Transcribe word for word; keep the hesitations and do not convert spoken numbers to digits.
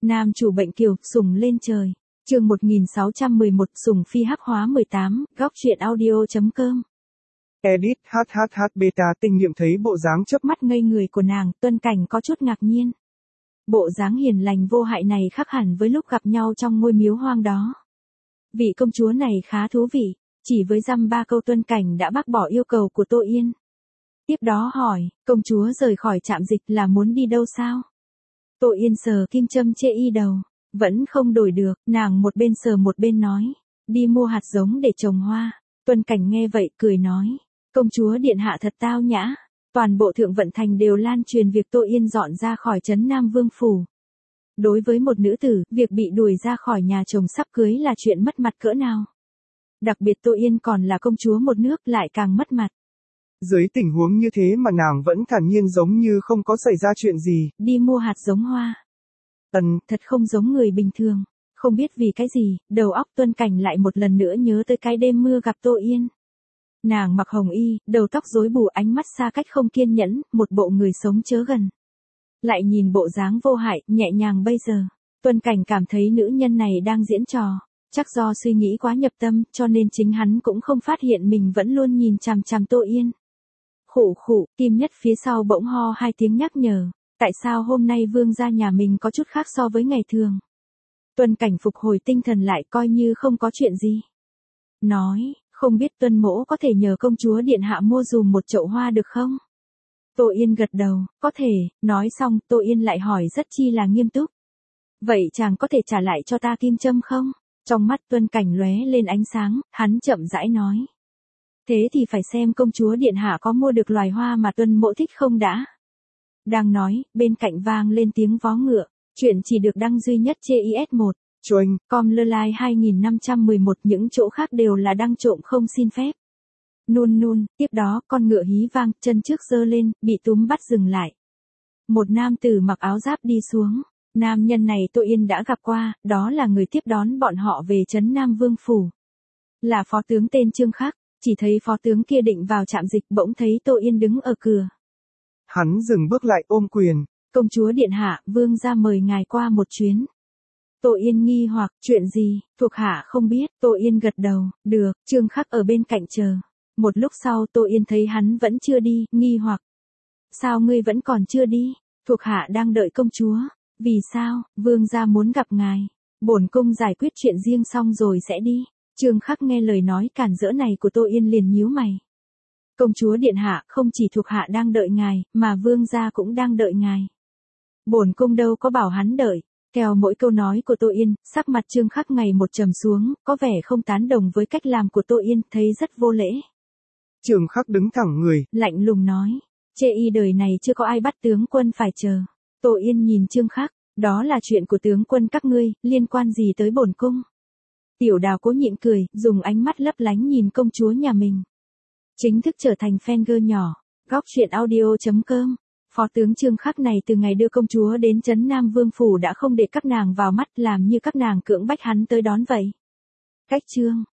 Nam chủ bệnh kiều, sủng lên trời. Chương một nghìn sáu trăm mười một, sủng phi hắc hóa mười tám, góc truyện audio chấm com. Edit hhh beta tinh nghiệm thấy bộ dáng chớp Mắt ngây người của nàng, Tuân Cảnh có chút ngạc nhiên. Bộ dáng hiền lành vô hại này khác hẳn với lúc gặp nhau trong ngôi miếu hoang đó. Vị công chúa này khá thú vị, chỉ với dăm ba câu Tuân Cảnh đã bác bỏ yêu cầu của Tô Yên. Tiếp đó hỏi, công chúa rời khỏi trạm dịch là muốn đi đâu sao? Tô Yên sờ kim châm chê y đầu, vẫn không đổi được, nàng một bên sờ một bên nói, đi mua hạt giống để trồng hoa. Tuân Cảnh nghe vậy cười nói, công chúa điện hạ thật tao nhã. Toàn bộ Thượng Vận Thành đều lan truyền việc Tô Yên dọn ra khỏi trấn Nam Vương Phủ. Đối với một nữ tử, việc bị đuổi ra khỏi nhà chồng sắp cưới là chuyện mất mặt cỡ nào. Đặc biệt Tô Yên còn là công chúa một nước lại càng mất mặt. Dưới tình huống như thế mà nàng vẫn thản nhiên giống như không có xảy ra chuyện gì. Đi mua hạt giống hoa. Ừm, thật không giống người bình thường. Không biết vì cái gì, đầu óc Tuân Cảnh lại một lần nữa nhớ tới cái đêm mưa gặp Tô Yên. Nàng mặc hồng y, đầu tóc rối bù, ánh mắt xa cách không kiên nhẫn, một bộ người sống chớ gần. Lại nhìn bộ dáng vô hại, nhẹ nhàng bây giờ, Tuân Cảnh cảm thấy nữ nhân này đang diễn trò. Chắc do suy nghĩ quá nhập tâm, cho nên chính hắn cũng không phát hiện mình vẫn luôn nhìn chằm chằm Tô Yên. Khụ khụ, Kim Nhất phía sau bỗng ho hai tiếng nhắc nhở, tại sao hôm nay vương gia nhà mình có chút khác so với ngày thường. Tuân Cảnh phục hồi tinh thần lại coi như không có chuyện gì. Nói, không biết Tuân mỗ có thể nhờ công chúa điện hạ mua dùm một chậu hoa được không? Tô Yên gật đầu, có thể. Nói xong, Tô Yên lại hỏi rất chi là nghiêm túc. Vậy chàng có thể trả lại cho ta kim châm không? Trong mắt Tuân Cảnh lóe lên ánh sáng, hắn chậm rãi nói. Thế thì phải xem công chúa điện hạ có mua được loài hoa mà Tuân mỗ thích không đã. Đang nói, bên cạnh vang lên tiếng vó ngựa, chuyện chỉ được đăng duy nhất trên i ét một. Choing, com lơ lai hai nghìn năm trăm mười một, những chỗ khác đều là đăng trộm không xin phép. Nôn nôn, tiếp đó con ngựa hí vang, chân trước giơ lên, bị túm bắt dừng lại. Một nam tử mặc áo giáp đi xuống. Nam nhân này Tô Yên đã gặp qua, đó là người tiếp đón bọn họ về trấn Nam Vương Phủ. Là phó tướng tên Trương Khắc, chỉ thấy phó tướng kia định vào trạm dịch bỗng thấy Tô Yên đứng ở cửa. Hắn dừng bước lại ôm quyền. Công chúa điện hạ, vương gia mời ngài qua một chuyến. Tô Yên nghi hoặc, chuyện gì, thuộc hạ không biết. Tô Yên gật đầu, được. Trương Khắc ở bên cạnh chờ. Một lúc sau Tô Yên thấy hắn vẫn chưa đi, nghi hoặc. Sao ngươi vẫn còn chưa đi? Thuộc hạ đang đợi công chúa. Vì sao? Vương gia muốn gặp ngài. Bổn cung giải quyết chuyện riêng xong rồi sẽ đi. Trương Khắc nghe lời nói cản rỡ này của Tô Yên liền nhíu mày. Công chúa điện hạ, không chỉ thuộc hạ đang đợi ngài, mà vương gia cũng đang đợi ngài. Bổn cung đâu có bảo hắn đợi. Theo mỗi câu nói của Tô Yên, sắc mặt Trương Khắc ngày một trầm xuống, có vẻ không tán đồng với cách làm của Tô Yên, thấy rất vô lễ. Trương Khắc đứng thẳng người, lạnh lùng nói, chê y đời này chưa có ai bắt tướng quân phải chờ. Tô Yên nhìn Trương Khắc, đó là chuyện của tướng quân các ngươi, liên quan gì tới bổn cung? Tiểu Đào cố nhịn cười, dùng ánh mắt lấp lánh nhìn công chúa nhà mình. Chính thức trở thành fan girl nhỏ. Góc truyện audio chấm com. Phó tướng Trương Khắc này từ ngày đưa công chúa đến trấn Nam Vương Phủ đã không để các nàng vào mắt, làm như các nàng cưỡng bách hắn tới đón vậy. Cách chương